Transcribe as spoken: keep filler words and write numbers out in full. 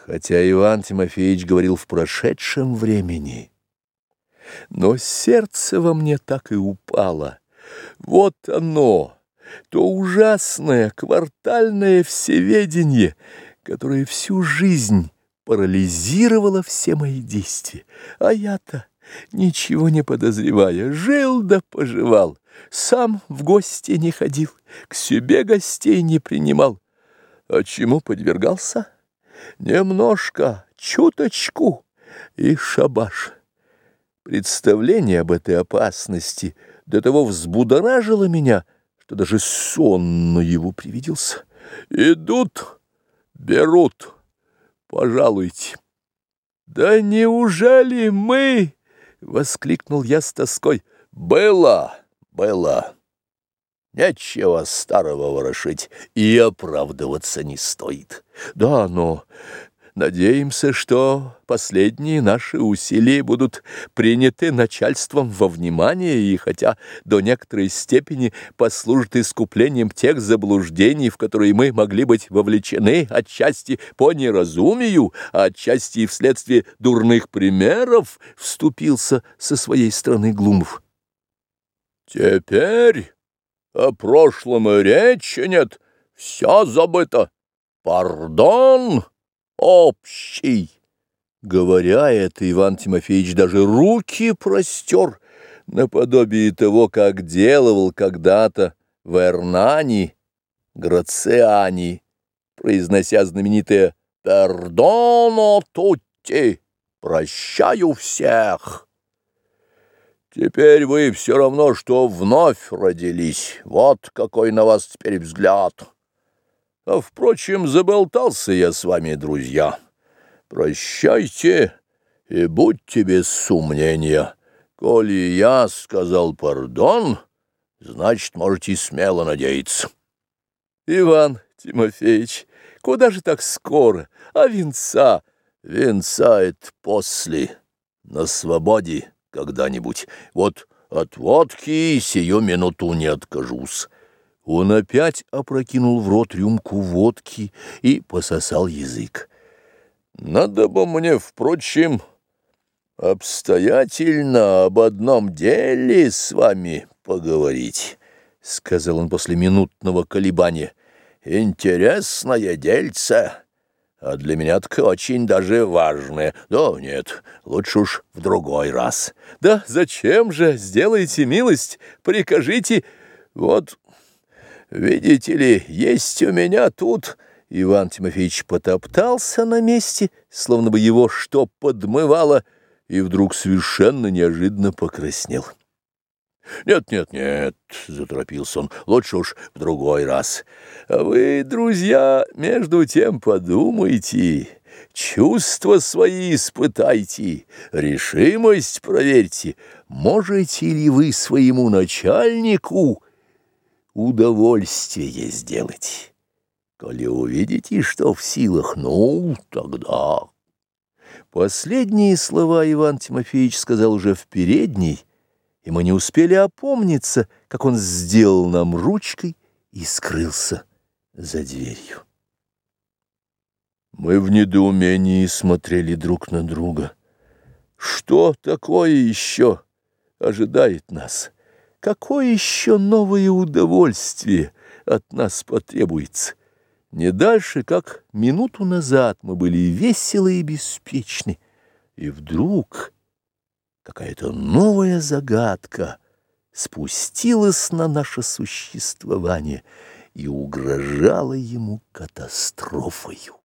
Хотя Иван Тимофеевич говорил в прошедшем времени, но сердце во мне так и упало. Вот оно, то ужасное квартальное всеведение, которое всю жизнь парализировало все мои действия. А я-то, ничего не подозревая, жил да поживал, сам в гости не ходил, к себе гостей не принимал. А чему подвергался? Немножко, чуточку, и шабаш. Представление об этой опасности до того взбудоражило меня, что даже сон наяву привиделся. Идут, берут, пожалуйте. Да неужели мы? — воскликнул я с тоской. Было, было. Нечего старого ворошить, и оправдываться не стоит. Да, но надеемся, что последние наши усилия будут приняты начальством во внимание, и хотя до некоторой степени послужат искуплением тех заблуждений, в которые мы могли быть вовлечены отчасти по неразумию, а отчасти и вследствие дурных примеров, вступился со своей стороны Глумов. Теперь о прошлом и речи нет, все забыто. Пардон общий. Говоря это, Иван Тимофеевич даже руки простер, наподобие того, как делал когда-то в Эрнани Грациани, произнося знаменитое «Пердоно тутти» — «Прощаю всех». Теперь вы все равно, что вновь родились. Вот какой на вас теперь взгляд. А, впрочем, заболтался я с вами, друзья. Прощайте и будьте без сомнения. Коли я сказал пардон, значит, можете смело надеяться. Иван Тимофеевич, куда же так скоро? А венца? Венца — это после, на свободе. Когда-нибудь. Вот от водки сию минуту не откажусь. Он опять опрокинул в рот рюмку водки и пососал язык. Надо бы мне, впрочем, обстоятельно об одном деле с вами поговорить, — сказал он после минутного колебания. Интересное дельце. А для меня так очень даже важное. Да нет, лучше уж в другой раз. Да зачем же? Сделайте милость, прикажите. Вот, видите ли, есть у меня тут... Иван Тимофеевич потоптался на месте, словно бы его что подмывало, и вдруг совершенно неожиданно покраснел. «Нет, нет, нет», — заторопился он, — «лучше уж в другой раз. А вы, друзья, между тем подумайте, чувства свои испытайте, решимость проверьте, можете ли вы своему начальнику удовольствие сделать. Коли увидите, что в силах, ну, тогда...» Последние слова Иван Тимофеевич сказал уже в передней, и мы не успели опомниться, как он сделал нам ручкой и скрылся за дверью. Мы в недоумении смотрели друг на друга. Что такое еще ожидает нас? Какое еще новое удовольствие от нас потребуется? Не дальше, как минуту назад мы были веселы и беспечны, и вдруг... какая-то новая загадка спустилась на наше существование и угрожала ему катастрофою.